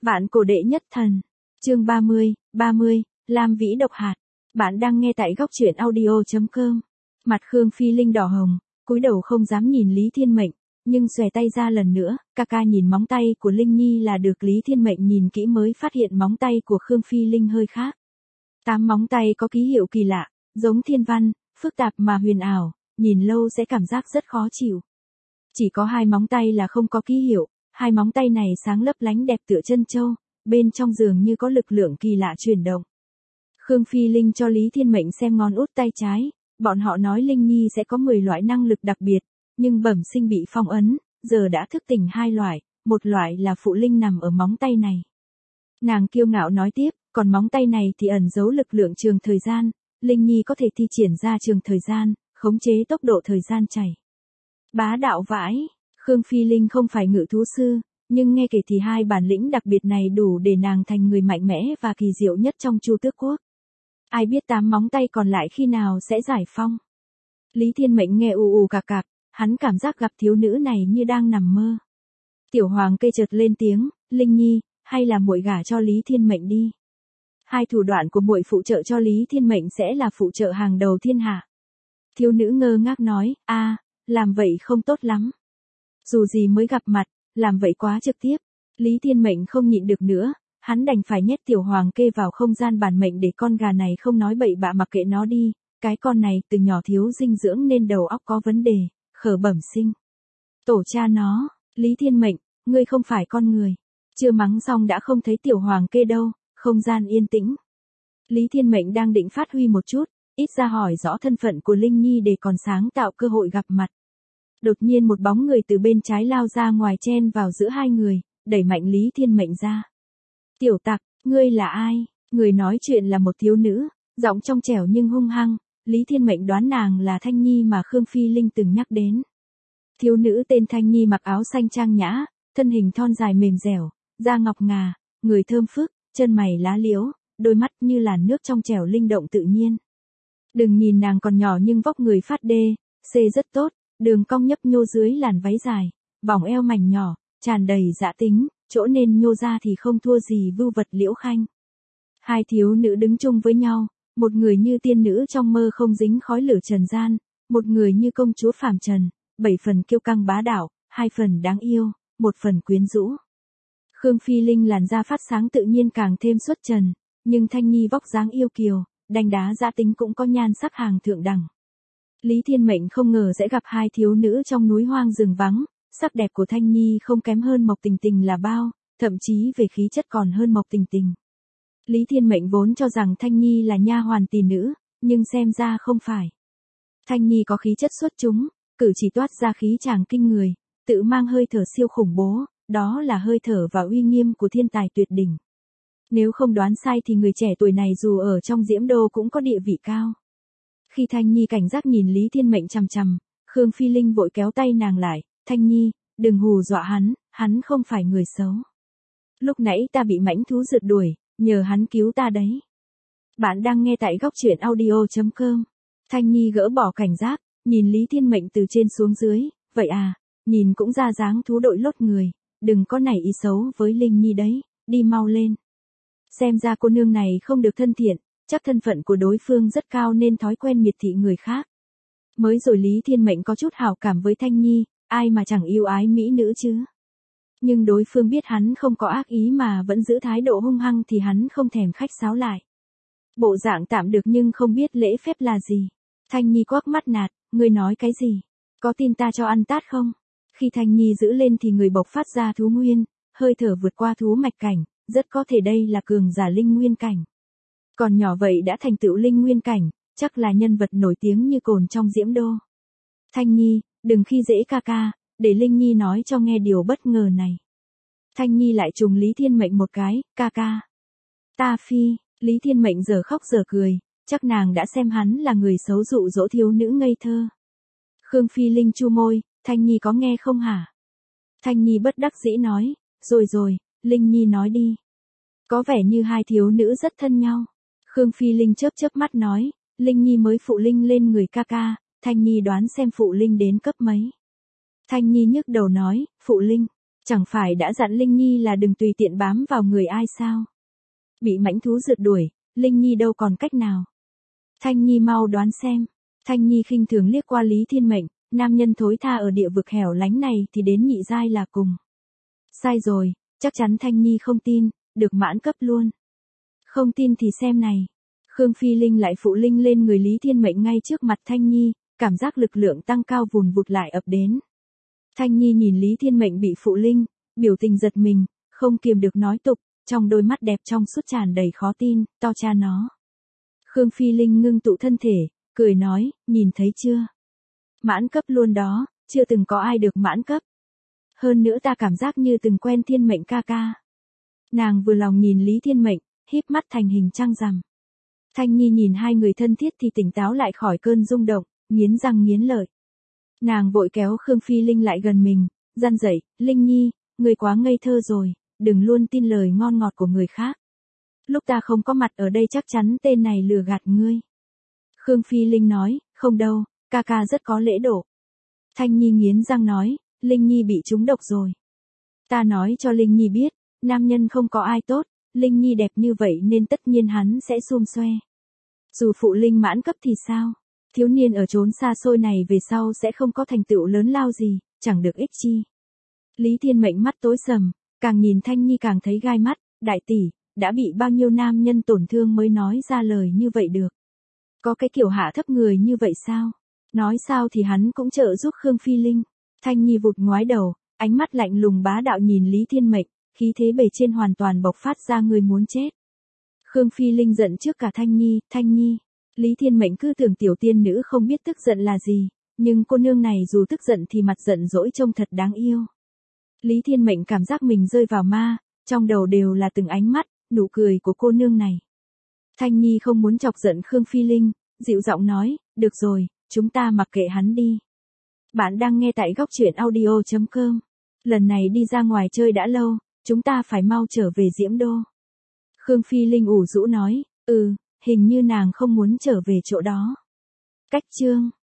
Vạn cổ đệ nhất thần. Chương 30, Lam Vĩ độc hạt. Bạn đang nghe tại góc truyện audio.com. Mặt Khương Phi Linh đỏ hồng, cúi đầu không dám nhìn Lý Thiên Mệnh, nhưng xòe tay ra lần nữa, ca nhìn móng tay của Linh Nhi là được Lý Thiên Mệnh nhìn kỹ mới phát hiện móng tay của Khương Phi Linh hơi khác. 8 móng tay có ký hiệu kỳ lạ, giống thiên văn, phức tạp mà huyền ảo, nhìn lâu sẽ cảm giác rất khó chịu. Chỉ có 2 móng tay là không có ký hiệu, 2 móng tay này sáng lấp lánh đẹp tựa chân châu, bên trong dường như có lực lượng kỳ lạ chuyển động. Khương Phi Linh cho Lý Thiên Mệnh xem ngón út tay trái, bọn họ nói Linh Nhi sẽ có 10 loại năng lực đặc biệt, nhưng bẩm sinh bị phong ấn, giờ đã thức tỉnh 2 loại, một loại là phụ linh nằm ở móng tay này. Nàng kiêu ngạo nói tiếp, còn móng tay này thì ẩn giấu lực lượng trường thời gian, Linh Nhi có thể thi triển ra trường thời gian, khống chế tốc độ thời gian chảy. Bá đạo vãi, Khương Phi Linh không phải ngự thú sư, nhưng nghe kể thì 2 bản lĩnh đặc biệt này đủ để nàng thành người mạnh mẽ và kỳ diệu nhất trong Chu Tước Quốc. Ai biết 8 móng tay còn lại khi nào sẽ giải phong. Lý Thiên Mệnh nghe ù cạc, hắn cảm giác gặp thiếu nữ này như đang nằm mơ. Tiểu Hoàng Cây chợt lên tiếng, Linh Nhi, hay là muội gả cho Lý Thiên Mệnh đi. 2 thủ đoạn của muội phụ trợ cho Lý Thiên Mệnh sẽ là phụ trợ hàng đầu thiên hạ. Thiếu nữ ngơ ngác nói, làm vậy không tốt lắm. Dù gì mới gặp mặt, làm vậy quá trực tiếp. Lý Thiên Mệnh không nhịn được nữa, hắn đành phải nhét Tiểu Hoàng Kê vào không gian bản mệnh để con gà này không nói bậy bạ mặc kệ nó đi. Cái con này từ nhỏ thiếu dinh dưỡng nên đầu óc có vấn đề, khở bẩm sinh. Tổ cha nó, Lý Thiên Mệnh, ngươi không phải con người. Chưa mắng xong đã không thấy Tiểu Hoàng Kê đâu, không gian yên tĩnh. Lý Thiên Mệnh đang định phát huy một chút, ít ra hỏi rõ thân phận của Linh Nhi để còn sáng tạo cơ hội gặp mặt. Đột nhiên một bóng người từ bên trái lao ra ngoài chen vào giữa 2 người, đẩy mạnh Lý Thiên Mệnh ra. Tiểu tặc, ngươi là ai? Người nói chuyện là một thiếu nữ, giọng trong trẻo nhưng hung hăng, Lý Thiên Mệnh đoán nàng là Thanh Nhi mà Khương Phi Linh từng nhắc đến. Thiếu nữ tên Thanh Nhi mặc áo xanh trang nhã, thân hình thon dài mềm dẻo, da ngọc ngà, người thơm phức, chân mày lá liễu, đôi mắt như làn nước trong trẻo linh động tự nhiên. Đừng nhìn nàng còn nhỏ nhưng vóc người phát đê, xê rất tốt, đường cong nhấp nhô dưới làn váy dài, vòng eo mảnh nhỏ, tràn đầy dã tính, chỗ nên nhô ra thì không thua gì vưu vật Liễu Khanh. 2 thiếu nữ đứng chung với nhau, một người như tiên nữ trong mơ không dính khói lửa trần gian, một người như công chúa phàm trần, 7 phần kiêu căng bá đạo, 2 phần đáng yêu, 1 phần quyến rũ. Khương Phi Linh làn da phát sáng tự nhiên càng thêm xuất trần, nhưng Thanh Nhi vóc dáng yêu kiều, đanh đá dã tính cũng có nhan sắc hàng thượng đẳng. Lý Thiên Mệnh không ngờ sẽ gặp 2 thiếu nữ trong núi hoang rừng vắng, sắc đẹp của Thanh Nhi không kém hơn Mộc Tình Tình là bao, thậm chí về khí chất còn hơn Mộc Tình Tình. Lý Thiên Mệnh vốn cho rằng Thanh Nhi là nha hoàn tỷ nữ, nhưng xem ra không phải. Thanh Nhi có khí chất xuất chúng, cử chỉ toát ra khí chàng kinh người, tự mang hơi thở siêu khủng bố, đó là hơi thở và uy nghiêm của thiên tài tuyệt đỉnh. Nếu không đoán sai thì người trẻ tuổi này dù ở trong Diễm Đô cũng có địa vị cao. Khi Thanh Nhi cảnh giác nhìn Lý Thiên Mệnh chằm chằm, Khương Phi Linh vội kéo tay nàng lại, Thanh Nhi, đừng hù dọa hắn không phải người xấu. Lúc nãy ta bị mãnh thú rượt đuổi, nhờ hắn cứu ta đấy. Bạn đang nghe tại góc truyện audio.com. Thanh Nhi gỡ bỏ cảnh giác, nhìn Lý Thiên Mệnh từ trên xuống dưới, vậy nhìn cũng ra dáng thú đội lốt người, đừng có nảy ý xấu với Linh Nhi đấy, đi mau lên. Xem ra cô nương này không được thân thiện, chắc thân phận của đối phương rất cao nên thói quen miệt thị người khác. Mới rồi Lý Thiên Mệnh có chút hảo cảm với Thanh Nhi, ai mà chẳng yêu ái mỹ nữ chứ. Nhưng đối phương biết hắn không có ác ý mà vẫn giữ thái độ hung hăng thì hắn không thèm khách sáo lại. Bộ dạng tạm được nhưng không biết lễ phép là gì. Thanh Nhi quắc mắt nạt, ngươi nói cái gì? Có tin ta cho ăn tát không? Khi Thanh Nhi giữ lên thì người bộc phát ra thú nguyên, hơi thở vượt qua thú mạch cảnh, rất có thể đây là cường giả linh nguyên cảnh. Còn nhỏ vậy đã thành tựu linh nguyên cảnh, chắc là nhân vật nổi tiếng như cồn trong Diễm Đô. Thanh Nhi, đừng khi dễ ca, để Linh Nhi nói cho nghe điều bất ngờ này. Thanh Nhi lại trùng Lý Thiên Mệnh một cái, ca. Ta phi, Lý Thiên Mệnh giờ khóc giờ cười, chắc nàng đã xem hắn là người xấu dụ dỗ thiếu nữ ngây thơ. Khương Phi Linh chu môi, Thanh Nhi có nghe không hả? Thanh Nhi bất đắc dĩ nói, rồi, Linh Nhi nói đi. Có vẻ như 2 thiếu nữ rất thân nhau. Khương Phi Linh chớp mắt nói, Linh Nhi mới phụ linh lên người ca, Thanh Nhi đoán xem phụ linh đến cấp mấy. Thanh Nhi nhức đầu nói, phụ linh, Chẳng phải đã dặn Linh Nhi là đừng tùy tiện bám vào người ai sao? Bị mãnh thú rượt đuổi, Linh Nhi đâu còn cách nào. Thanh Nhi mau đoán xem. Thanh Nhi khinh thường liếc qua Lý Thiên Mệnh, nam nhân thối tha ở địa vực hẻo lánh này thì đến nhị giai là cùng. Sai rồi, chắc chắn Thanh Nhi không tin, được mãn cấp luôn. Không tin thì xem này. Khương Phi Linh lại phụ linh lên người Lý Thiên Mệnh ngay trước mặt Thanh Nhi, cảm giác lực lượng tăng cao vùn vụt lại ập đến. Thanh Nhi nhìn Lý Thiên Mệnh bị phụ linh, biểu tình giật mình, không kiềm được nói tục, trong đôi mắt đẹp trong suốt tràn đầy khó tin, to cha nó. Khương Phi Linh ngưng tụ thân thể, cười nói, nhìn thấy chưa? Mãn cấp luôn đó, chưa từng có ai được mãn cấp. Hơn nữa ta cảm giác như từng quen Thiên Mệnh ca ca. Nàng vừa lòng nhìn Lý Thiên Mệnh, híp mắt thành hình trăng rằm. Thanh Nhi nhìn hai người thân thiết thì tỉnh táo lại khỏi cơn rung động, nghiến răng nghiến lợi. Nàng vội kéo Khương Phi Linh lại gần mình, răn dậy, Linh Nhi, ngươi quá ngây thơ rồi, đừng luôn tin lời ngon ngọt của người khác. Lúc ta không có mặt ở đây chắc chắn tên này lừa gạt ngươi. Khương Phi Linh nói, không đâu, ca ca rất có lễ độ. Thanh Nhi nghiến răng nói, Linh Nhi bị trúng độc rồi. Ta nói cho Linh Nhi biết, nam nhân không có ai tốt, Linh Nhi đẹp như vậy nên tất nhiên hắn sẽ xum xoe. Dù phụ Linh mãn cấp thì sao? Thiếu niên ở chốn xa xôi này về sau sẽ không có thành tựu lớn lao gì, chẳng được ích chi. Lý Thiên Mệnh mắt tối sầm, càng nhìn Thanh Nhi càng thấy gai mắt, đại tỷ, đã bị bao nhiêu nam nhân tổn thương mới nói ra lời như vậy được. Có cái kiểu hạ thấp người như vậy sao? Nói sao thì hắn cũng trợ giúp Khương Phi Linh. Thanh Nhi vụt ngoái đầu, ánh mắt lạnh lùng bá đạo nhìn Lý Thiên Mệnh, khí thế bề trên hoàn toàn bộc phát ra người muốn chết. Khương Phi Linh giận trước cả Thanh Nhi. Lý Thiên Mệnh cứ tưởng tiểu tiên nữ không biết tức giận là gì, nhưng cô nương này dù tức giận thì mặt giận dỗi trông thật đáng yêu. Lý Thiên Mệnh cảm giác mình rơi vào ma, trong đầu đều là từng ánh mắt, nụ cười của cô nương này. Thanh Nhi không muốn chọc giận Khương Phi Linh, dịu giọng nói, được rồi, chúng ta mặc kệ hắn đi. Bạn đang nghe tại góc truyện audio.com. Lần này đi ra ngoài chơi đã lâu, chúng ta phải mau trở về Diễm Đô. Khương Phi Linh ủ rũ nói, hình như nàng không muốn trở về chỗ đó. Cách chương